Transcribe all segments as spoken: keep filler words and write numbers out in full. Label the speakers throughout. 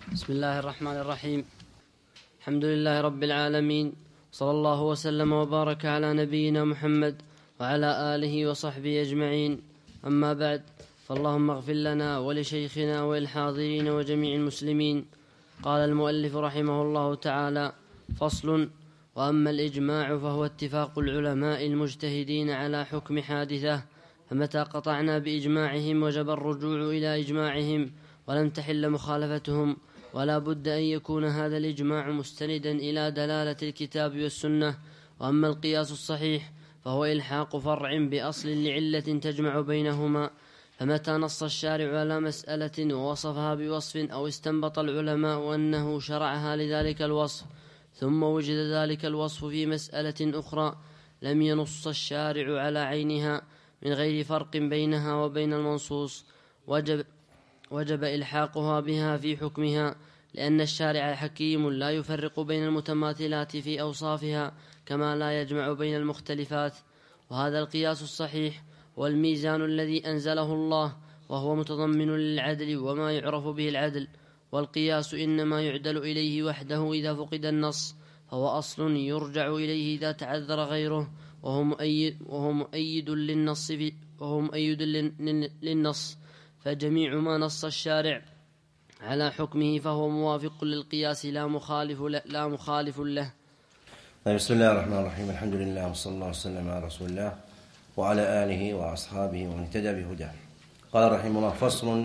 Speaker 1: بسم الله الرحمن الرحيم. الحمد لله رب العالمين، صلى الله وسلم وبارك على نبينا محمد وعلى آله وصحبه أجمعين. أما بعد، فاللهم اغفر لنا ولشيخنا وللحاضرين وجميع المسلمين. قال المؤلف رحمه الله تعالى: فصل: وأما الإجماع فهو اتفاق العلماء المجتهدين على حكم حادثة، فمتى قطعنا بإجماعهم وجب الرجوع إلى إجماعهم ولم تحل مخالفتهم، ولا بد أن يكون هذا الإجماع مستندا إلى دلالة الكتاب والسنة. وأما القياس الصحيح فهو إلحاق فرع بأصل لعلة تجمع بينهما، فمتى نص الشارع على مسألة ووصفها بوصف أو استنبط العلماء أنه شرعها لذلك الوصف ثم وجد ذلك الوصف في مسألة أخرى لم ينص الشارع على عينها من غير فرق بينها وبين المنصوص، وجب وجب إلحاقها بها في حكمها، لأن الشارع حكيم لا يفرق بين المتماثلات في أوصافها كما لا يجمع بين المختلفات. وهذا القياس الصحيح والميزان الذي أنزله الله، وهو متضمن للعدل وما يعرف به العدل. والقياس إنما يعدل إليه وحده إذا فقد النص، فهو أصل يرجع إليه إذا تعذر غيره، وهو مؤيد, وهو مؤيد للنص وهو مؤيد للنص فجميع ما نص الشارع على حكمه فهو موافق للقياس لا مخالف له, لا مخالف له.
Speaker 2: بسم الله الرحمن الرحيم. الحمد لله وصلى الله وسلم على رسول الله وعلى آله وأصحابه ومن اهتدى بهداه. قال رحمه الله: فصل: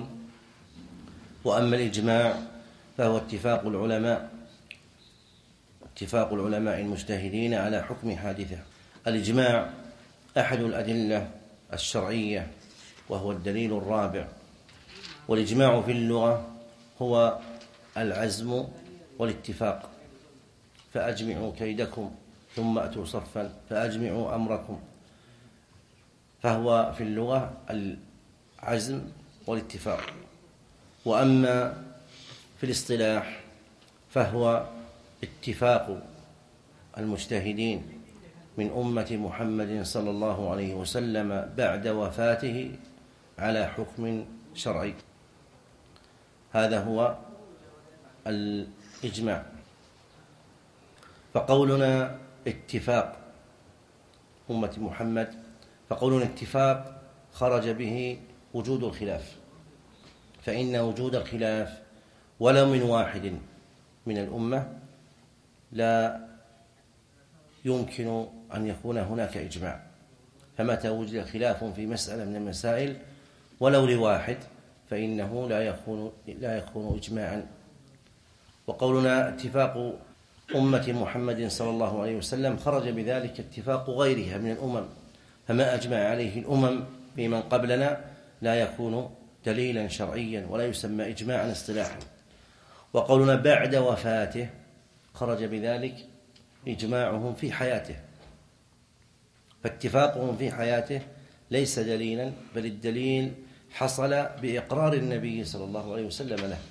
Speaker 2: وأما الإجماع فهو اتفاق العلماء اتفاق العلماء المجتهدين على حكم حادثة. الإجماع أحد الأدلة الشرعية، وهو الدليل الرابع. والإجماع في اللغة هو العزم والاتفاق. فأجمعوا كيدكم ثم أتوا صفا فأجمعوا أمركم. فهو في اللغة العزم والاتفاق. وأما في الاصطلاح فهو اتفاق المجتهدين من أمة محمد صلى الله عليه وسلم بعد وفاته على حكم شرعي. هذا هو الإجماع. فقولنا اتفاق أمة محمد فقولنا اتفاق خرج به وجود الخلاف، فإن وجود الخلاف ولو من واحد من الأمة لا يمكن أن يكون هناك إجماع. فمتى وجد خلاف في مسألة من المسائل ولو لواحد فإنه لا يكون لا يكون إجماعا. وقولنا اتفاق أمة محمد صلى الله عليه وسلم خرج بذلك اتفاق غيرها من الأمم، فما أجمع عليه الأمم بمن قبلنا لا يكون دليلا شرعيا ولا يسمى إجماعا اصطلاحا. وقولنا بعد وفاته خرج بذلك إجماعهم في حياته، فاتفاقهم في حياته ليس دليلا، بل الدليل حصل بإقرار النبي صلى الله عليه وسلم له.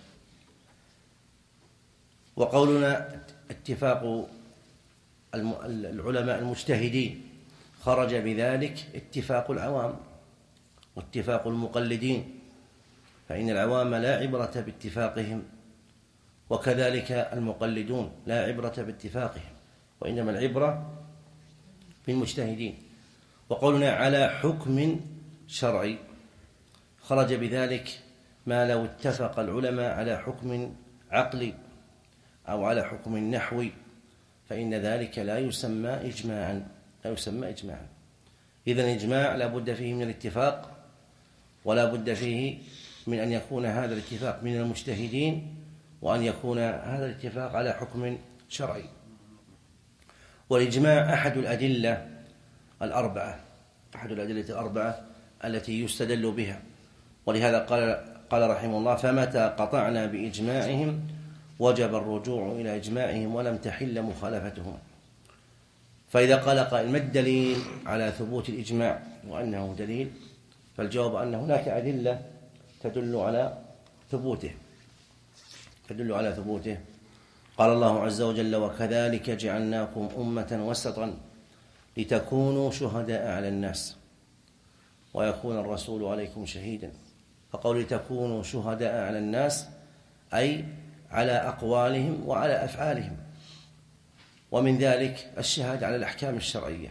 Speaker 2: وقولنا اتفاق العلماء المجتهدين خرج بذلك اتفاق العوام واتفاق المقلدين، فإن العوام لا عبرة باتفاقهم، وكذلك المقلدون لا عبرة باتفاقهم، وإنما العبرة بالمجتهدين. وقولنا على حكم شرعي خرج بذلك ما لو اتفق العلماء على حكم عقلي أو على حكم نحوي فإن ذلك لا يسمى إجماعا لا يسمى إجماعا. إذن الإجماع لا بد فيه من الاتفاق، ولا بد فيه من أن يكون هذا الاتفاق من المجتهدين، وأن يكون هذا الاتفاق على حكم شرعي. والإجماع أحد الأدلة الأربعة أحد الأدلة الأربعة التي يستدل بها. ولهذا قال قال رحمه الله: فمتى قطعنا بإجماعهم وجب الرجوع إلى إجماعهم ولم تحل مخالفتهم. فإذا قال قائل: ما الدليل على ثبوت الإجماع وأنه دليل؟ فالجواب أن هناك أدلة تدل على ثبوته تدل على ثبوته قال الله عز وجل: وكذلك جعلناكم أمة وسطا لتكونوا شهداء على الناس ويكون الرسول عليكم شهيدا. فقول لتكونوا شهداء على الناس أي على أقوالهم وعلى أفعالهم. ومن ذلك الشهادة على الأحكام الشرعية.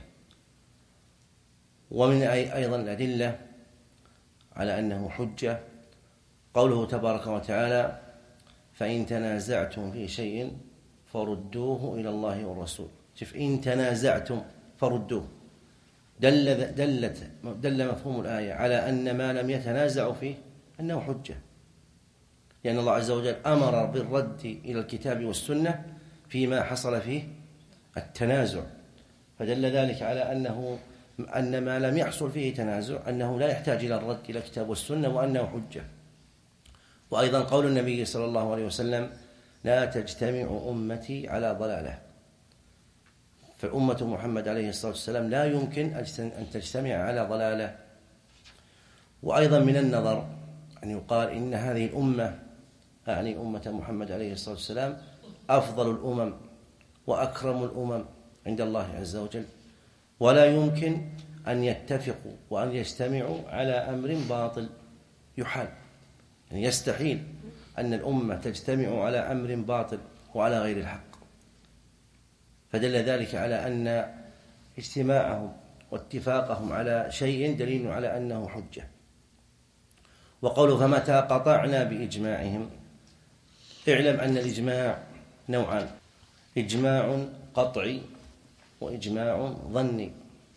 Speaker 2: ومن أيضا الأدلة على أنه حجة قوله تبارك وتعالى: فإن تنازعتم في شيء فردوه إلى الله والرسول. شوف، إن تنازعتم فردوه، دل, دلت دل مفهوم الآية على أن ما لم يتنازعوا فيه أنه حجة، لأن الله عز وجل أمر بالرد إلى الكتاب والسنة فيما حصل فيه التنازع، فدل ذلك على أنه أن ما لم يحصل فيه تنازع أنه لا يحتاج إلى الرد إلى الكتاب والسنة وأنه حجة. وأيضا قول النبي صلى الله عليه وسلم: لا تجتمع أمتي على ضلالة. فالأمة محمد عليه الصلاة والسلام لا يمكن أن تجتمع على ضلالة. وأيضا من النظر أن يقال إن هذه الأمة، يعني أمة محمد عليه الصلاة والسلام، أفضل الأمم وأكرم الأمم عند الله عز وجل، ولا يمكن أن يتفقوا وأن يجتمعوا على أمر باطل يحال. يعني يستحيل أن الأمة تجتمع على أمر باطل وعلى غير الحق، فدل ذلك على أن اجتماعهم واتفاقهم على شيء دليل على أنه حجة. وقوله: فمتى قطعنا بإجماعهم، اعلم أن الإجماع نوعان: إجماع قطعي وإجماع ظني.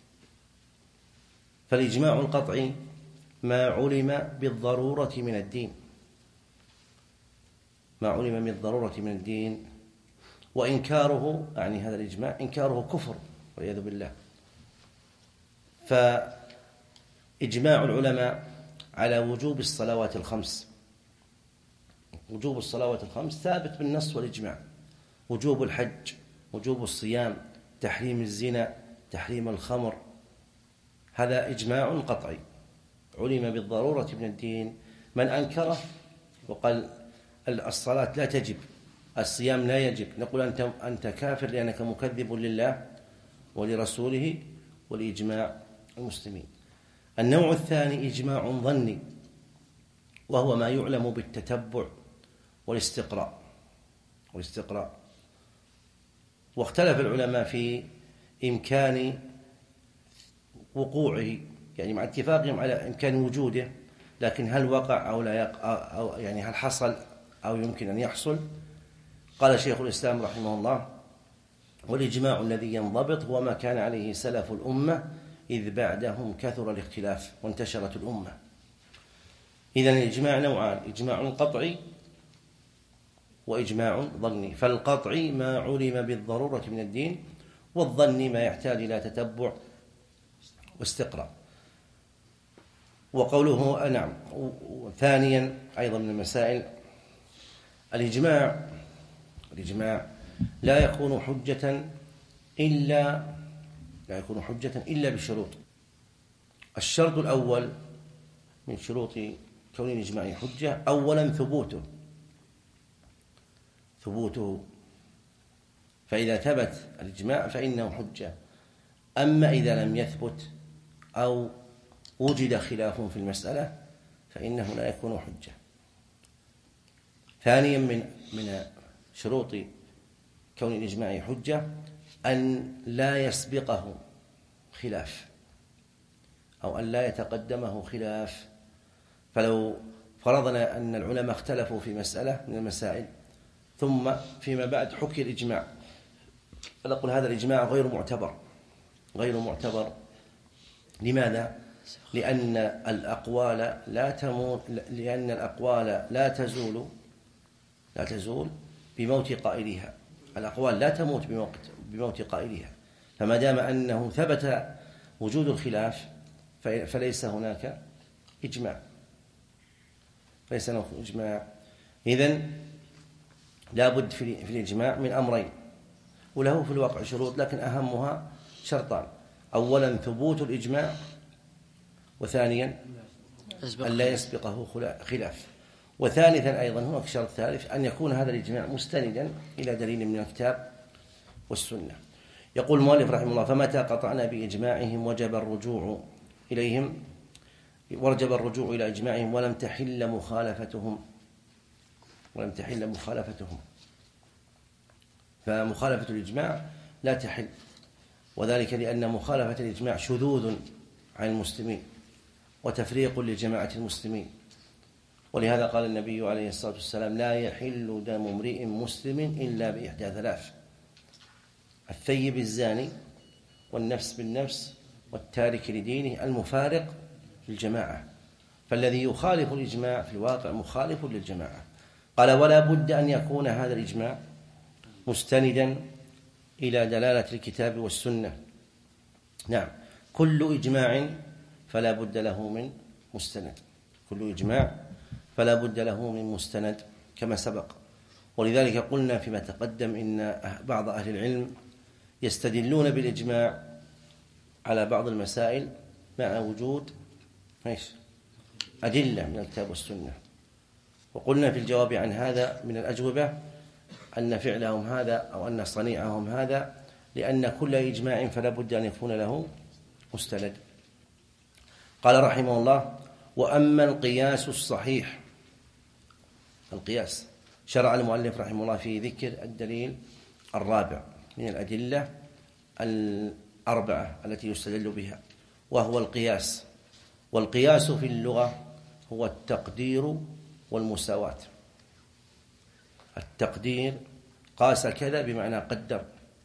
Speaker 2: فالإجماع القطعي ما علم بالضرورة من الدين، ما علم بالضرورة من الدين، وإنكاره، يعني هذا الإجماع إنكاره كفر والعياذ بالله. فإجماع العلماء على وجوب الصلوات الخمس، وجوب الصلوات الخمس ثابت بالنص والإجماع. وجوب الحج، وجوب الصيام، تحريم الزنا، تحريم الخمر، هذا إجماع قطعي علم بالضرورة من الدين. من أنكره وقال الصلاة لا تجب، الصيام لا يجب، نقول أنت أنت كافر لأنك مكذب لله ولرسوله ولإجماع المسلمين. النوع الثاني إجماع ظني، وهو ما يعلم بالتتبع والاستقراء والاستقراء واختلف العلماء في إمكان وقوعه، يعني مع اتفاقهم على إمكان وجوده، لكن هل وقع أو لا يقع، أو يعني هل حصل أو يمكن أن يحصل. قال شيخ الإسلام رحمه الله: والإجماع الذي ينضبط هو ما كان عليه سلف الأمة، إذ بعدهم كثر الاختلاف وانتشرت الأمة. إذن الإجماع نوعان: إجماع قطعي وإجماع ظني. فالقطعي ما علم بالضرورة من الدين، والظني ما يحتاج إلى تتبع واستقراء. وقوله نعم. ثانيا أيضا من المسائل الإجماع الإجماع لا يكون حجة إلا لا يكون حجة إلا بشروط. الشرط الأول من شروط كون الإجماع حجة أولا ثبوته ثبوته فإذا ثبت الإجماع فإنه حجة. أما إذا لم يثبت أو وجد خلاف في المسألة فإنه لا يكون حجة. ثانيا من من شروط كون الإجماع حجة أن لا يسبقه خلاف، أو أن لا يتقدمه خلاف. فلو فرضنا أن العلماء اختلفوا في مسألة من المسائل ثم فيما بعد حكي الإجماع، فنقول هذا الإجماع غير معتبر غير معتبر لماذا؟ لأن الأقوال لا تموت لأن الأقوال لا تزول لا تزول بموت قائلها. الأقوال لا تموت بموت قائلها، فما دام أنه ثبت وجود الخلاف فليس هناك إجماع ليس هناك إجماع. إذن لا بد في الإجماع من أمرين، وله في الواقع شروط لكن أهمها شرطان: أولا ثبوت الإجماع، وثانيا أن لا يسبقه خلاف. وثالثا أيضا هناك شرط ثالث: أن يكون هذا الإجماع مستندا إلى دليل من الكتاب والسنة. يقول المؤلف رحمه الله: فمتى قطعنا بإجماعهم وجب الرجوع إليهم وجب الرجوع إلى إجماعهم ولم تحل مخالفتهم ولم تحل مخالفتهم، فمخالفة الإجماع لا تحل، وذلك لأن مخالفة الإجماع شذوذ عن المسلمين وتفريق لجماعة المسلمين. ولهذا قال النبي عليه الصلاة والسلام: لا يحل دم امرئ مسلم إلا بإحدى ثلاث: الثيب الزاني، والنفس بالنفس، والتارك لدينه، المفارق للجماعة. فالذي يخالف الإجماع في الواقع مخالف للجماعة. قال: ولا بد أن يكون هذا الإجماع مستندا إلى دلالة الكتاب والسنة. نعم، كل إجماع فلا بد له من مستند، كل إجماع فلا بد له من مستند كما سبق. ولذلك قلنا فيما تقدم إن بعض أهل العلم يستدلون بالإجماع على بعض المسائل مع وجود أدلة من الكتاب والسنة. وقلنا في الجواب عن هذا من الأجوبة أن فعلهم هذا أو أن صنيعهم هذا لأن كل إجماع فلا بد أن يكون له مستند. قال رحمه الله: وأما القياس الصحيح، القياس شرع المؤلف رحمه الله في ذكر الدليل الرابع من الأدلة الأربعة التي يستدل بها، وهو القياس. والقياس في اللغة هو التقدير والمساواة. التقدير قاس كذا بمعنى قدر.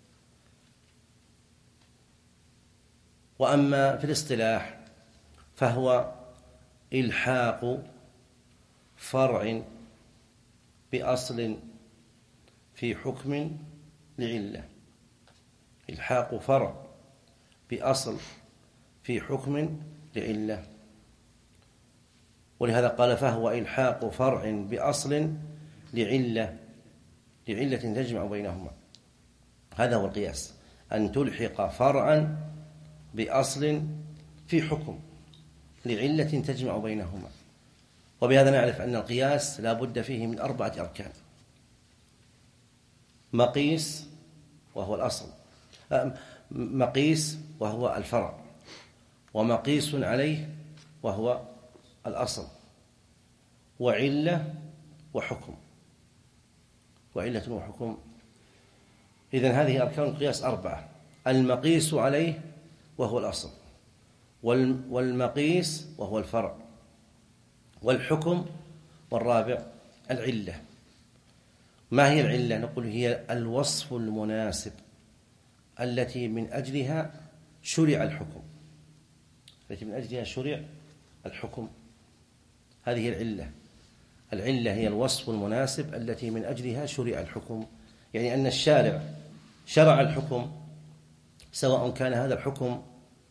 Speaker 2: وأما في الاصطلاح فهو إلحاق فرع بأصل في حكم لعلة، إلحاق فرع بأصل في حكم لعلة. ولهذا قال: فهو إلحاق فرع بأصل لعلة، لعلة تجمع بينهما. هذا هو القياس، أن تلحق فرعا بأصل في حكم لعلة تجمع بينهما. وبهذا نعرف أن القياس لا بد فيه من أربعة أركان: مقيس وهو الأصل، مقيس وهو الفرع، ومقيس عليه وهو الأصل، وعلة وحكم، وعلة وحكم. إذن هذه أركان القياس أربعة: المقيس عليه وهو الأصل، والمقيس وهو الفرع، والحكم، والرابع العلة. ما هي العلة؟ نقول هي الوصف المناسب التي من أجلها شرع الحكم، التي من أجلها شرع الحكم، هذه العلة. العلة هي الوصف المناسب التي من أجلها شرع الحكم، يعني أن الشارع شرع الحكم، سواء كان هذا الحكم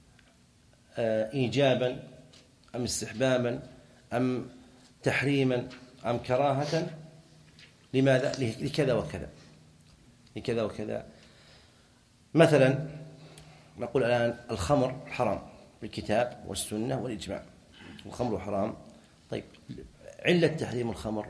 Speaker 2: إيجابا أم استحبابا أم تحريما أم كراهة. لماذا؟ لكذا وكذا، لكذا وكذا. مثلا نقول الآن الخمر حرام بالكتاب والسنة والإجماع، الخمر حرام. طيب، علة تحريم الخمر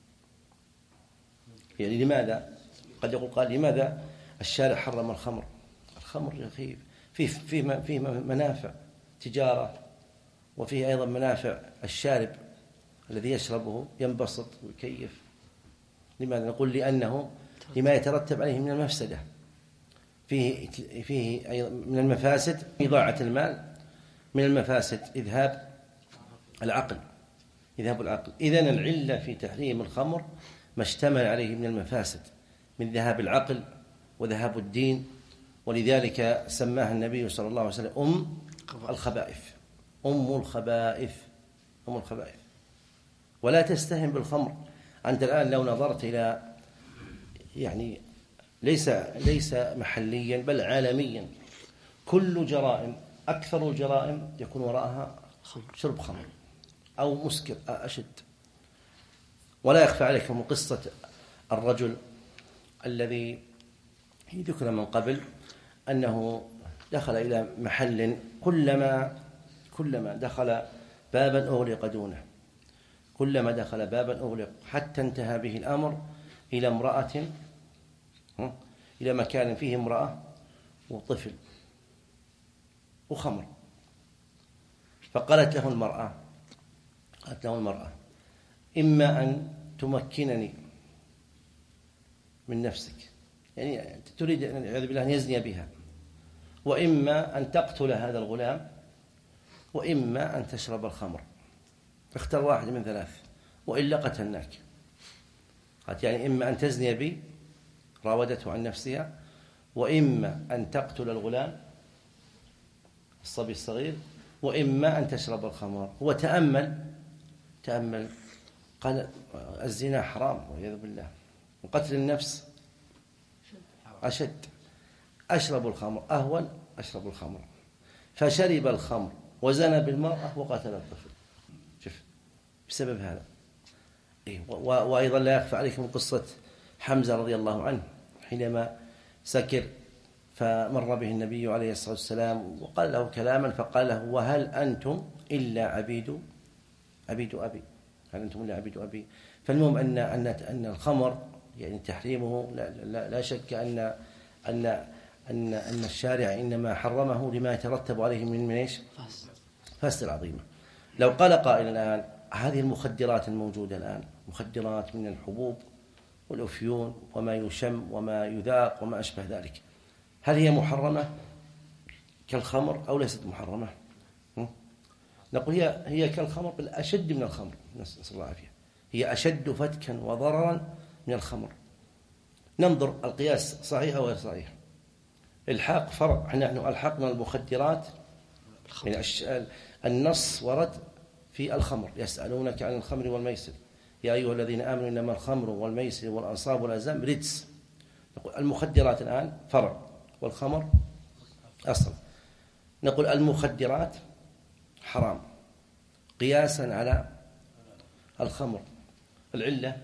Speaker 2: يعني لماذا؟ قد يقول قال: لماذا الشارع حرم الخمر؟ الخمر يا أخي فيه فيه فيه منافع تجارة، وفيه أيضا منافع الشارب الذي يشربه ينبسط ويكيف. لماذا؟ نقول لأنه لما يترتب عليه من المفسدة، فيه فيه أيضا من المفاسد إضاعة المال، من المفاسد إذهاب العقل، إذهاب العقل. إذن العلة في تحريم الخمر ما اشتمل عليه من المفاسد، من ذهاب العقل وذهاب الدين. ولذلك سماها النبي صلى الله عليه وسلم أم الخبائث، أم الخبائث، أم الخبائث. ولا تستهن بالخمر. أنت الآن لو نظرت إلى يعني ليس ليس محليا بل عالميا، كل جرائم، أكثر الجرائم يكون وراءها شرب خمر أو مسكر أشد. ولا يخفى عليكم قصة الرجل الذي ذكر من قبل أنه دخل إلى محل كلما كلما دخل بابا أغلق دونه، كلما دخل بابا أغلق، حتى انتهى به الأمر إلى امرأة، إلى مكان فيه امرأة وطفل وخمر. فقالت له المرأة قالت له المرأة: إما أن تمكنني من نفسك، يعني تريد والعياذ بالله أن يزني بها، وإما أن تقتل هذا الغلام، وإما أن تشرب الخمر. اختر واحد من ثلاث، وإلا قتلناك. قالت يعني إما أن تزني بي، راودته عن نفسها، وإما أن تقتل الغلام الصبي الصغير، وإما أن تشرب الخمر. هو تأمل تأمل قال الزنا حرام والعياذ بالله، وقتل النفس أشد، أشرب الخمر أهون، أشرب الخمر. فشرب الخمر وزنى بالمرأة وقتل الطفل. شوف بسبب هذا. وأيضا لا يخفى عليكم قصة حمزة رضي الله عنه حينما سكر فمر به النبي عليه الصلاة والسلام وقال له كلاما، فقال له وهل أنتم إلا عبيد عبيد أبي، هل أنتم إلا عبيد أبي. فالمهم أن أن أن الخمر يعني تحريمه لا, لا, لا شك أن أن أن أن الشارع إنما حرمه لما يترتب عليه من من إيش؟ فاسد عظيمة. لو قال قائل الآن هذه المخدرات الموجودة الآن مخدرات من الحبوب والأفيون وما يشم وما يذاق وما أشبه ذلك، هل هي محرمة كالخمر أو ليست محرمة؟ نقول هي هي كالخمر بل أشد من الخمر، نسأل الله العافية، هي أشد فتكا وضررا من الخمر. ننظر القياس صحيح أو غير صحيح. الحاق فرع، نحن ألحقنا المخدرات يعني النص ورد في الخمر، يسألونك عن الخمر والميسر يا أيها الذين آمنوا إنما الخمر والميسر والأنصاب والأزلام رجس. نقول المخدرات الآن فرع والخمر أصل. نقول المخدرات حرام قياسا على الخمر. العلة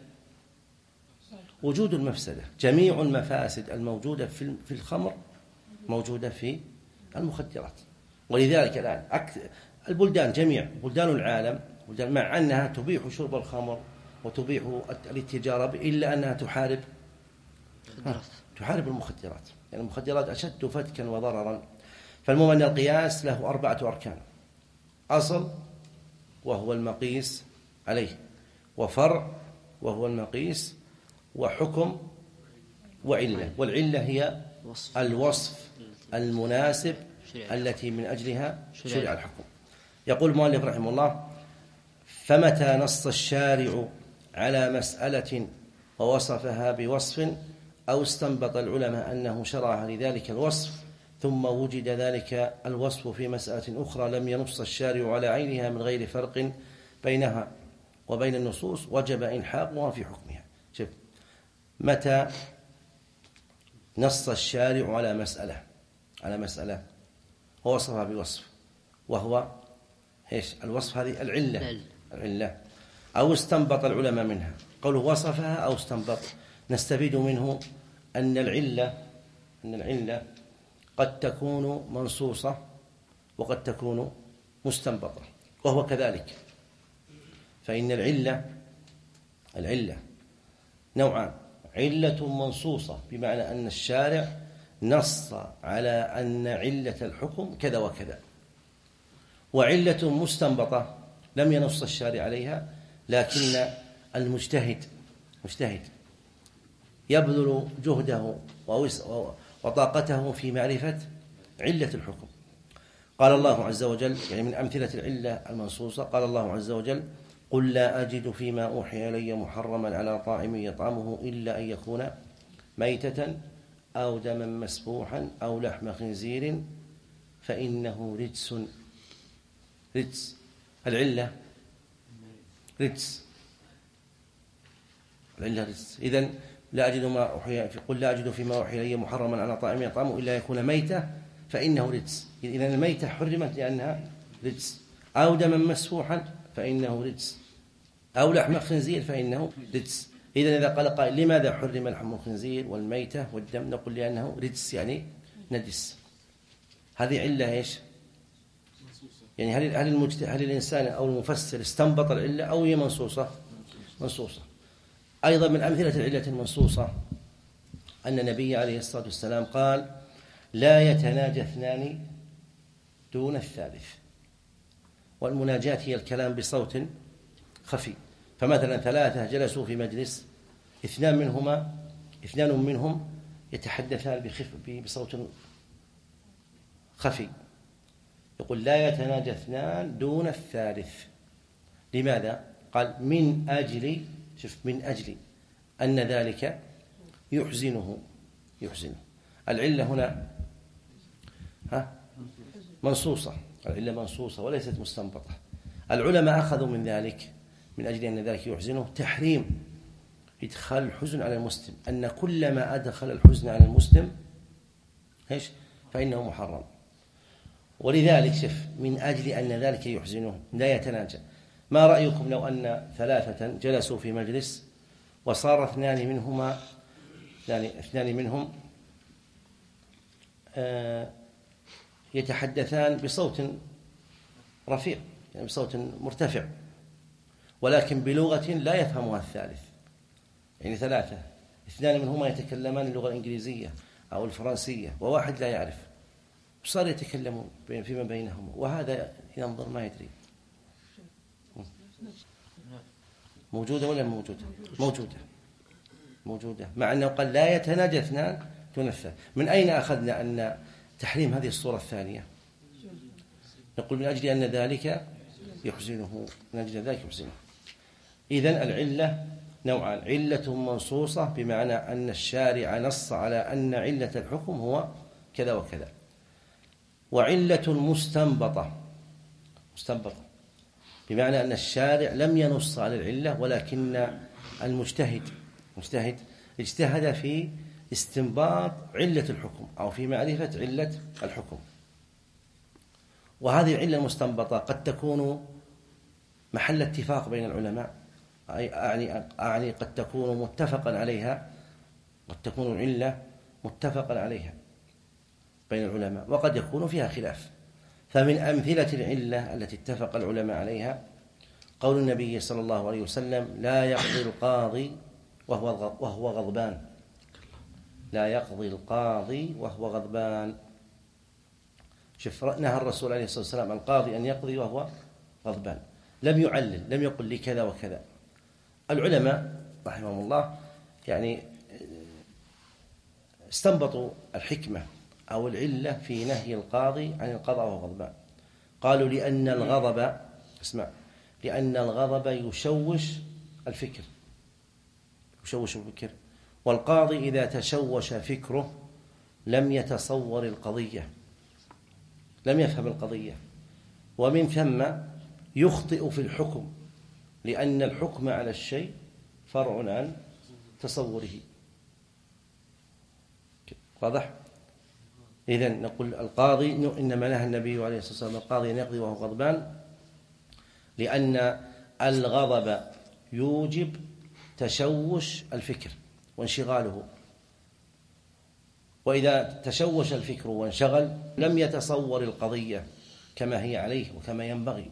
Speaker 2: وجود المفسدة، جميع المفاسد الموجودة في الخمر موجودة في المخدرات. ولذلك الآن البلدان جميع بلدان العالم مع أنها تبيح شرب الخمر وتبيح الاتجارة إلا أنها تحارب تحارب المخدرات، يعني المخدرات أشد فتكا وضررا. فالمهم أن القياس له أربعة أركان: أصل وهو المقيس عليه، وفرع وهو المقيس، وحكم، وعلة. والعلة هي الوصف المناسب التي من أجلها شرع الحكم. يقول المؤلف رحمه الله: فمتى نص الشارع على مسألة ووصفها بوصف أو استنبط العلماء أنه شرع لذلك الوصف ثم وجد ذلك الوصف في مسألة أخرى لم ينص الشارع على عينها من غير فرق بينها وبين النصوص وجب إلحاقها في حكمها. شوف، متى نص الشارع على مسألة على مسألة ووصفها بوصف، وهو إيش الوصف؟ هذه العلة العلة أو استنبط العلماء منها. قوله وصفها أو استنبط نستفيد منه أن العلة أن العلة قد تكون منصوصة وقد تكون مستنبطة، وهو كذلك. فإن العلة العلة نوعان: علة منصوصة بمعنى أن الشارع نص على أن علة الحكم كذا وكذا، وعلة مستنبطة لم ينص الشارع عليها لكن المجتهد مجتهد يبذل جهده وطاقته في معرفة علة الحكم. قال الله عز وجل، يعني من أمثلة العلة المنصوصة، قال الله عز وجل: قل لا أجد فيما أوحي إلي محرما على طاعم يطعمه إلا أن يكون ميتة أو دما مسفوحا أو لحم خنزير فإنه رجس. رجس العلة رجس العلة رجس. إذن لا أجد ما أوحي قل لا أجد فيما أوحي إلي محرما على طاعم يطعمه إلا يكون ميتة فإنه رجس. إذن الميتة حرمت لأنها رجس، أو دما مسفوحا فإنه رجس، أو لحم خنزير فإنه رجس. إذن إذا قال قائل لماذا حرم لحم الخنزير والميتة والدم؟ نقول لأنه رجس يعني نجس. هذه علة إيش؟ يعني هل هل المجتهد هل الإنسان أو المفسر استنبط العلة أو هي منصوصة؟ منصوصة. أيضا من أمثلة العلة المنصوصة أن النبي عليه الصلاة والسلام قال: لا يتناجى اثنان دون الثالث. والمناجاة هي الكلام بصوت خفي. فمثلا ثلاثة جلسوا في مجلس، اثنان منهما اثنان منهم يتحدثان بصوت خفي، يقول لا يتناجى اثنان دون الثالث. لماذا؟ قال من أجل، شوف، من أجل أن ذلك يحزنه يحزنه العلة هنا ها منصوصة، العلة منصوصة وليست مستنبطة. العلماء أخذوا من ذلك من أجل أن ذلك يحزنه تحريم إدخال الحزن على المسلم، أن كل ما أدخل الحزن على المسلم إيش فإنه محرم. ولذلك شوف من أجل أن ذلك يحزنه لا يتناجى. ما رأيكم لو أن ثلاثة جلسوا في مجلس وصار اثنان منهما يعني اثنان منهم آه يتحدثان بصوت رفيع، يعني بصوت مرتفع، ولكن بلغة لا يفهمها الثالث. يعني ثلاثة اثنان منهما يتكلمان اللغة الإنجليزية أو الفرنسية وواحد لا يعرف، صار يتكلمون فيما بينهم، وهذا ينظر ما يدري. موجودة ولا موجودة؟ موجودة موجودة مع أنه قال لا يتناجى اثنان دون الثالث. من أين أخذنا أن تحريم هذه الصورة الثانية؟ نقول من أجل أن ذلك يحزنه، من أجل ذلك يحزنه. إذن العلة نوعان: علة منصوصة بمعنى أن الشارع نص على أن علة الحكم هو كذا وكذا، وعلة مستنبطة مستنبطة بمعنى أن الشارع لم ينص على العلة، ولكن المجتهد مجتهد اجتهد في استنباط علة الحكم أو في معرفة علة الحكم. وهذه العلة المستنبطة قد تكون محل اتفاق بين العلماء، أعني أعني قد تكون متفقا عليها، قد تكون العلة متفقا عليها بين العلماء، وقد يكون فيها خلاف. فمن أمثلة العلة التي اتفق العلماء عليها قول النبي صلى الله عليه وسلم: لا يقضي القاضي وهو وهو غضبان. لا يقضي القاضي وهو غضبان. شوف، نهى الرسول عليه الصلاة والسلام القاضي أن يقضي وهو غضبان، لم يعلل، لم يقل لي كذا وكذا. العلماء رحمهم الله يعني استنبطوا الحكمة أو العلة في نهي القاضي عن القضاء وهو غضبان. قالوا لأن الغضب اسمع لأن الغضب يشوش الفكر يشوش الفكر والقاضي إذا تشوش فكره لم يتصور القضية، لم يفهم القضية، ومن ثم يخطئ في الحكم، لأن الحكم على الشيء فرع عن تصوره. واضح؟ إذن نقول القاضي إنما نهى النبي عليه الصلاة والسلام القاضي أن يقضي وهو غضبان، لأن الغضب يوجب تشوش الفكر وانشغاله، وإذا تشوش الفكر وانشغل لم يتصور القضية كما هي عليه وكما ينبغي،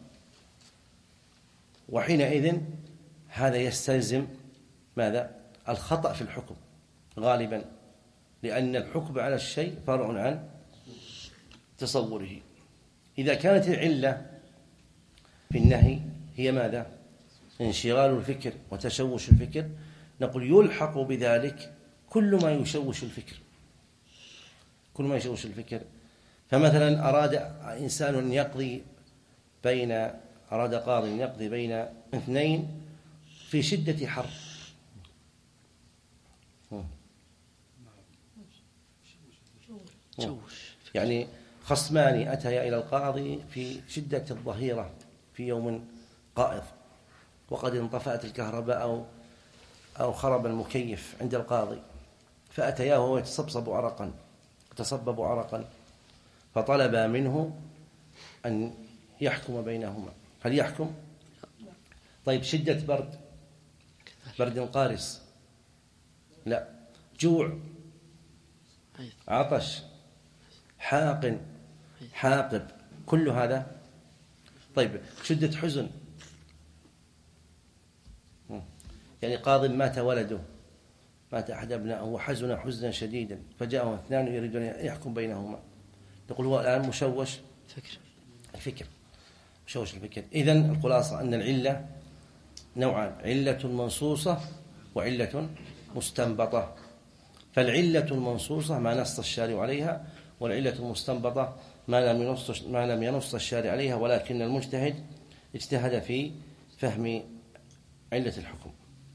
Speaker 2: وحينئذ هذا يستلزم ماذا؟ الخطأ في الحكم غالبا، لأن الحكم على الشيء فرع عن تصوره. إذا كانت العلة في النهي هي ماذا؟ انشغال الفكر وتشوش الفكر، نقول يلحق بذلك كل ما يشوش الفكر كل ما يشوش الفكر. فمثلا أراد إنسان أن يقضي بين أراد قاضي أن يقضي بين اثنين في شدة حر، يعني خصمان أتيا إلى القاضي في شدة الظهيرة في يوم قائض، وقد انطفأت الكهرباء أو أو خرب المكيف عند القاضي، فأتياه وهو يتصبصب عرقا يتصبب عرقا فطلب منه أن يحكم بينهما. هل يحكم؟ طيب شدة برد، برد قارس، لا، جوع، عطش، حاقن، حاقب، كل هذا. طيب شدة حزن، يعني قاض مات ولده، مات أحد أبنائه وحزن حزنا شديدا، فجاءه اثنان يريدون أن يحكم بينهما، تقول هو الآن مشوش فكر الفكر مشوش الفكر. إذن الخلاصة أن العلة نوعان: علة منصوصة وعلة مستنبطة. فالعلة المنصوصة ما نص الشارع عليها، والعلة المستنبطة ما لم ينص ما لم ينص الشارع عليها، ولكن المجتهد اجتهد في فهم علة الحكم.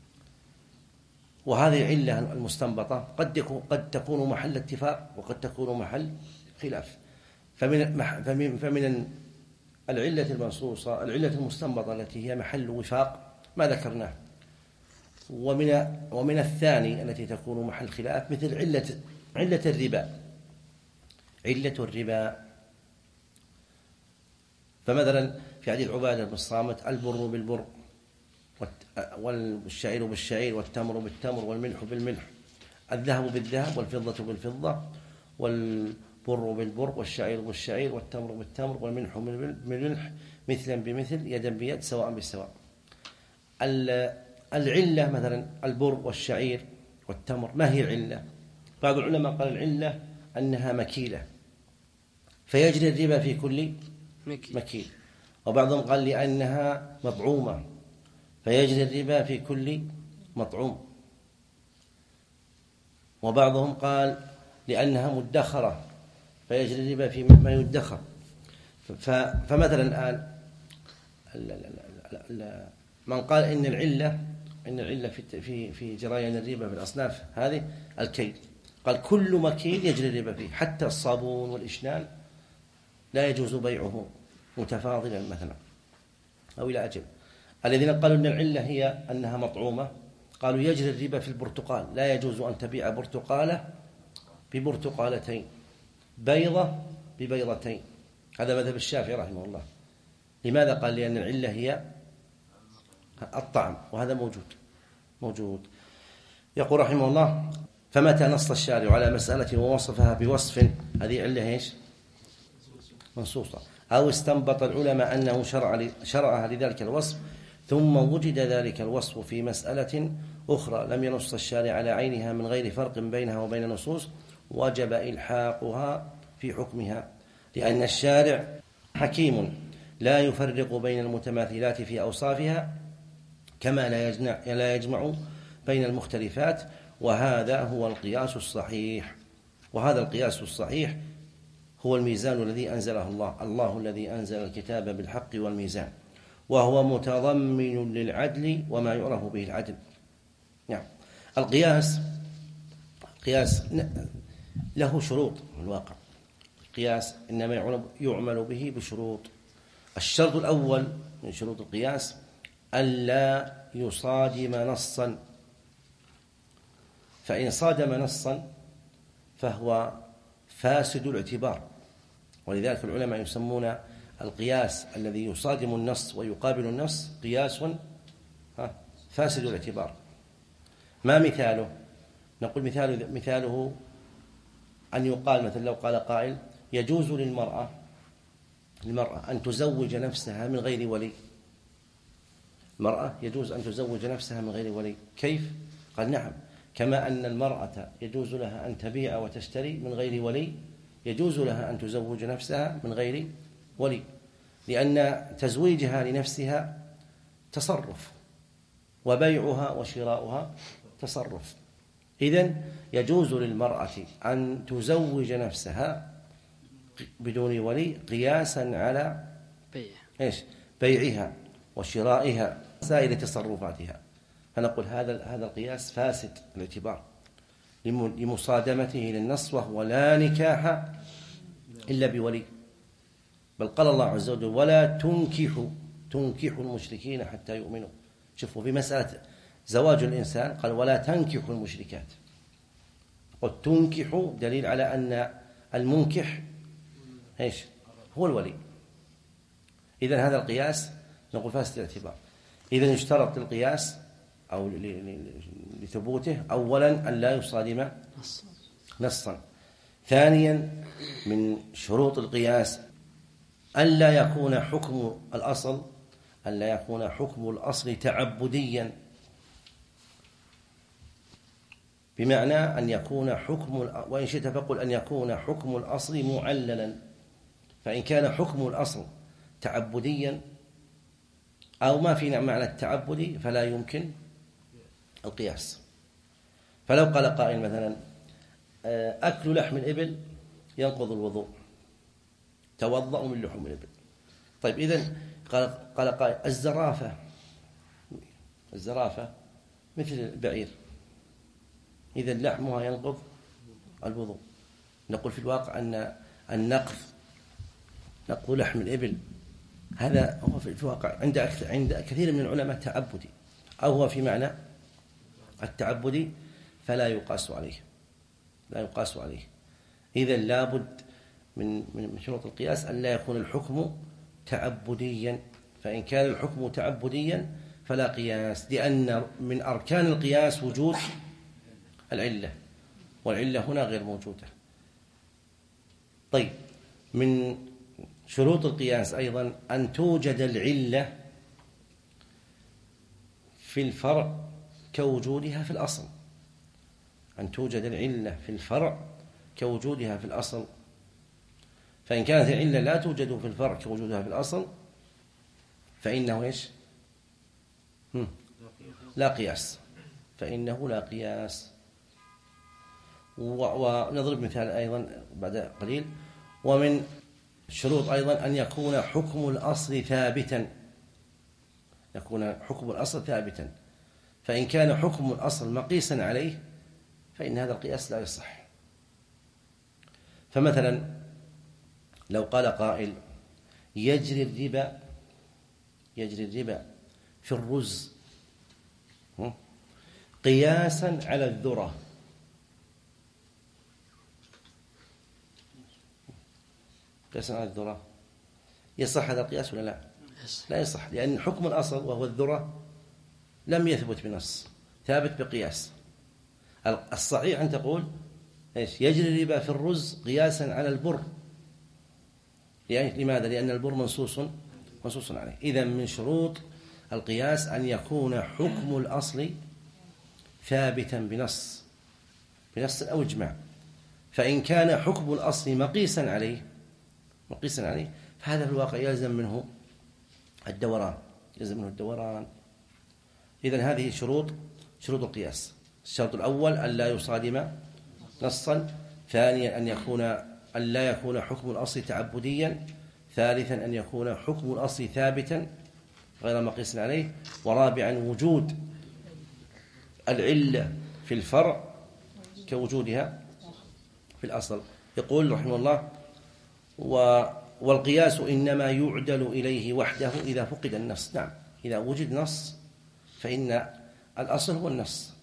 Speaker 2: وهذه العلة المستنبطة قد يكون قد تكون محل اتفاق وقد تكون محل خلاف. فمن فمن فمن العلة المنصوصة العلة المستنبطة التي هي محل وفاق ما ذكرناه، ومن ومن الثاني التي تكون محل خلاف مثل علة علة الربا. علة الربا، فمثلا في حديث عبادة بن الصامت: البر بالبر والشعير بالشعير والتمر بالتمر والملح بالملح، الذهب بالذهب والفضة بالفضة والبر بالبر والشعير بالشعير والتمر بالتمر والملح بالملح مثلا بمثل يدا بيد سواء بالسواء. العلة مثلا البر والشعير والتمر، ما هي العلة؟ بعض العلماء قال العلة أنها مكيلة فيجري الربا في كل مكيل، وبعضهم قال لأنها مطعومة فيجري الربا في كل مطعوم، وبعضهم قال لأنها مدخرة فيجري الربا في ما يدخر. فمثلا الآن من قال إن العلة إن العلة في في في جريان الربا في الأصناف هذه الكيل، قال كل مكيل يجري الربا فيه، حتى الصابون والإشنان لا يجوز بيعه متفاضلا مثلا أو إلى أجل. الذين قالوا أن العلة هي أنها مطعومة قالوا يجري الربا في البرتقال، لا يجوز أن تبيع برتقالة ببرتقالتين، بيضة ببيضتين. هذا مذهب الشافعي رحمه الله. لماذا؟ قال لأن العلة هي الطعم، وهذا موجود موجود يقول رحمه الله: فمتى نص الشارع على مسألة ووصفها بوصف، هذه علة ايش؟ منصوصة، أو استنبط العلماء أنه شرع شرعها لذلك الوصف، ثم وجد ذلك الوصف في مسألة أخرى لم ينص الشارع على عينها من غير فرق بينها وبين النصوص، وجب إلحاقها في حكمها، لأن الشارع حكيم لا يفرق بين المتماثلات في أوصافها كما لا يجمع, لا يجمع بين المختلفات، وهذا هو القياس الصحيح. وهذا القياس الصحيح هو الميزان الذي أنزله الله الله الذي أنزل الكتاب بالحق والميزان، وهو متضمن للعدل وما يعرف به العدل. نعم. القياس قياس له شروط في الواقع. القياس إنما يعمل به بشروط. الشرط الأول من شروط القياس ألا يصادم نصا، فإن صادم نصا فهو فاسد الاعتبار، ولذلك العلماء يسمون القياس الذي يصادم النص ويقابل النص قياس فاسد الاعتبار. ما مثاله؟ نقول مثاله, مثاله أن يقال مثلا لو قال قائل: يجوز للمرأة المرأة أن تزوج نفسها من غير ولي. المرأة يجوز أن تزوج نفسها من غير ولي. كيف؟ قال: نعم، كما أن المرأة يجوز لها أن تبيع وتشتري من غير ولي، يجوز لها أن تزوج نفسها من غير ولي، لأن تزويجها لنفسها تصرف، وبيعها وشراؤها تصرف. إذن يجوز للمرأة أن تزوج نفسها بدون ولي قياسا على
Speaker 1: بيع
Speaker 2: إيش؟ بيعها وشرائها سائر تصرفاتها. فنقول هذا هذا القياس فاسد الاعتبار لمصادمته للنص، وهو لا نكاح إلا بولي. بل قال الله عز وجل: ولا تنكحوا تنكحوا المشركين حتى يؤمنوا. شوفوا في مسألة زواج الإنسان قال: ولا تنكحوا المشركات. قد تنكحوا دليل على أن المنكح إيش؟ هو الولي. إذن هذا القياس نقول فاسد الاعتبار. إذن يشترط للقياس أو لثبوته أولا أن لا يصادم نصا. ثانيا من شروط القياس ألا يكون حكم الأصل ألا يكون حكم الأصل تعبديا، بمعنى أن يكون حكم، وإن شئت فقل أن يكون حكم الأصل معللا. فإن كان حكم الأصل تعبديا أو ما في معنى التعبد فلا يمكن القياس. فلو قال قائل مثلا: أكل لحم الإبل ينقض الوضوء، توضأ من لحوم الإبل. طيب إذن قال قال قائل الزرافة الزرافة مثل البعير، إذن لحمها ينقض الوضوء. نقول في الواقع أن النقض نقض لحم الإبل هذا هو في الواقع عند عند كثير من العلماء تعبدي، أو هو في معنى التعبدي، فلا يقاس عليه لا يقاس عليه. إذن لابد من من شروط القياس أن لا يكون الحكم تعبديا، فإن كان الحكم تعبديا فلا قياس، لأن من أركان القياس وجود العلة، والعلة هنا غير موجودة. طيب من شروط القياس أيضا أن توجد العلة في الفرع كوجودها في الأصل، أن توجد العلة في الفرع كوجودها في الأصل. فإن كانت العلة لا توجد في الفرع كوجودها في الأصل فإنه إيش؟ لا قياس، فإنه لا قياس. ونضرب مثال أيضا بعد قليل. ومن شروط أيضا أن يكون حكم الأصل ثابتا، يكون حكم الأصل ثابتا، فإن كان حكم الأصل مقيسا عليه فإن هذا القياس لا يصح. فمثلا لو قال قائل يجري الربا يجري الربا في الرز قياسا على الذرة، قياسا على الذرة، يصح هذا القياس ولا لا؟ لا يصح، لأن حكم الأصل وهو الذرة لم يثبت بنص، ثابت بقياس. الصحيح أن تقول إيش؟ يجري الربا في الرز قياسا على البر. يعني لماذا؟ لأن البر منصوص منصوص عليه. إذن من شروط القياس أن يكون حكم الأصل ثابتا بنص بنص أو إجماع. فإن كان حكم الأصل مقيسا عليه مقيسا عليه فهذا في الواقع يلزم منه الدوران يلزم منه الدوران. إذن هذه شروط شروط القياس. الشرط الأول أن لا يصادم نصا، ثانيا أن يكون أن لا يكون حكم الأصل تعبديا، ثالثا أن يكون حكم الأصل ثابتا غير مقيس عليه، ورابعا وجود العلة في الفرع كوجودها في الأصل. يقول رحمه الله والقياس إنما يعدل إليه وحده إذا فقد النص. نعم، إذا وجد نص فإن الأصل هو النص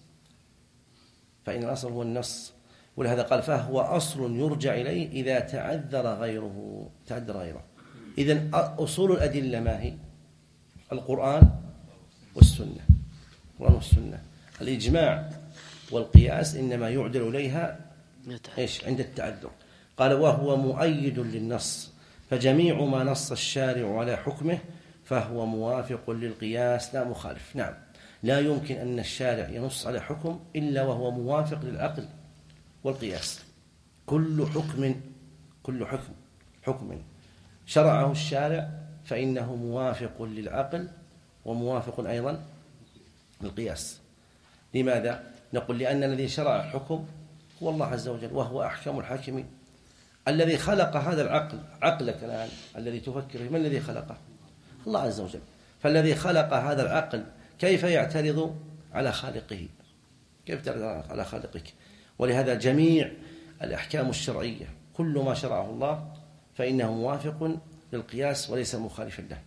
Speaker 2: فإن الأصل هو النص ولهذا قال فهو أصل يرجع إليه إذا تعذر غيره تعذر غيره. إذن أصول الأدلة ما هي؟ القرآن والسنة القرآن والسنة. الإجماع والقياس إنما يعدل إليها إيش؟ عند التعذر. قال وهو مؤيد للنص، فجميع ما نص الشارع على حكمه فهو موافق للقياس لا مخالف. نعم، لا يمكن أن الشارع ينص على حكم إلا وهو موافق للعقل والقياس. كل حكم كل حكم حكم شرعه الشارع فإنه موافق للعقل وموافق أيضا للقياس. لماذا؟ نقول لأن الذي شرع الحكم هو الله عز وجل، وهو أحكم الحاكمين. الذي خلق هذا العقل عقلك الآن الذي تفكر من الذي خلقه؟ الله عز وجل. فالذي خلق هذا العقل كيف يعترض على خالقه؟ كيف تعترض على خالقك؟ ولهذا جميع الأحكام الشرعية كل ما شرعه الله فإنه موافق للقياس وليس مخالفا له.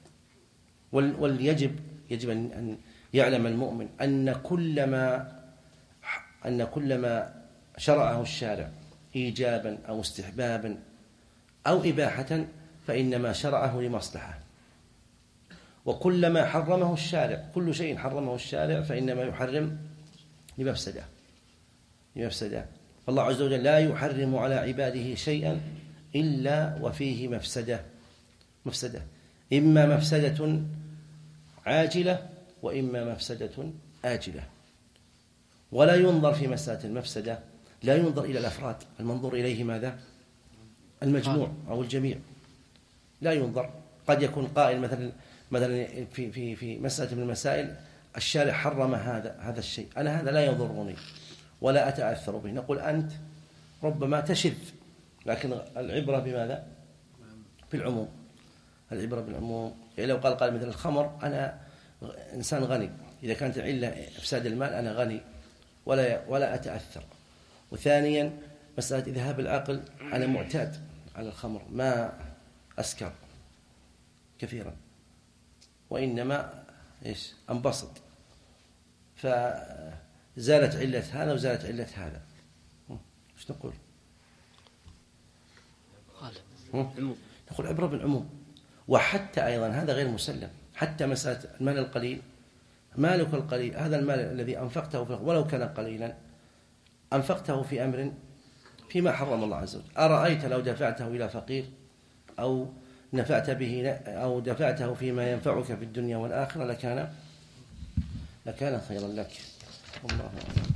Speaker 2: وليجب يجب أن يعلم المؤمن أن كل ما أن كل ما شرعه الشارع إيجابا أو استحبابا أو إباحة فإنما شرعه لمصلحة، وكل ما حرمه الشارع كل شيء حرمه الشارع فإنما يحرم لمفسدة لمفسدة. فالله عز وجل لا يحرم على عباده شيئا إلا وفيه مفسدة مفسدة إما مفسدة عاجلة وإما مفسدة آجلة. ولا ينظر في مسألة المفسدة لا ينظر إلى الأفراد، المنظور إليه ماذا؟ المجموع أو الجميع. لا ينظر. قد يكون قائل مثلا مثلا في في في مسألة من المسائل الشارع حرم هذا هذا الشيء، أنا هذا لا يضرني ولا أتأثر به. نقول أنت ربما تشذ، لكن العبرة بماذا؟ في العموم. العبرة بالعموم. يعني لو قال قال مثل الخمر أنا إنسان غني، إذا كانت العلة إفساد المال أنا غني ولا ولا أتأثر. وثانيا مسألة إذهاب العقل، أنا معتاد على الخمر ما أسكر كثيرا، وإنما إيش أنبسط، فزالت علة هذا وزالت علة هذا. إيش نقول؟ نقول عبرة بالعموم. وحتى أيضا هذا غير مسلم، حتى مسألة المال القليل، مالك القليل، هذا المال الذي أنفقته فيه ولو كان قليلا أنفقته في أمر فيما حرم الله عز وجل. أرأيت لو دفعته إلى فقير أو نفعت به أو دفعته فيما ينفعك في الدنيا والآخرة لكان لكان خيرا لك. الله أعلم.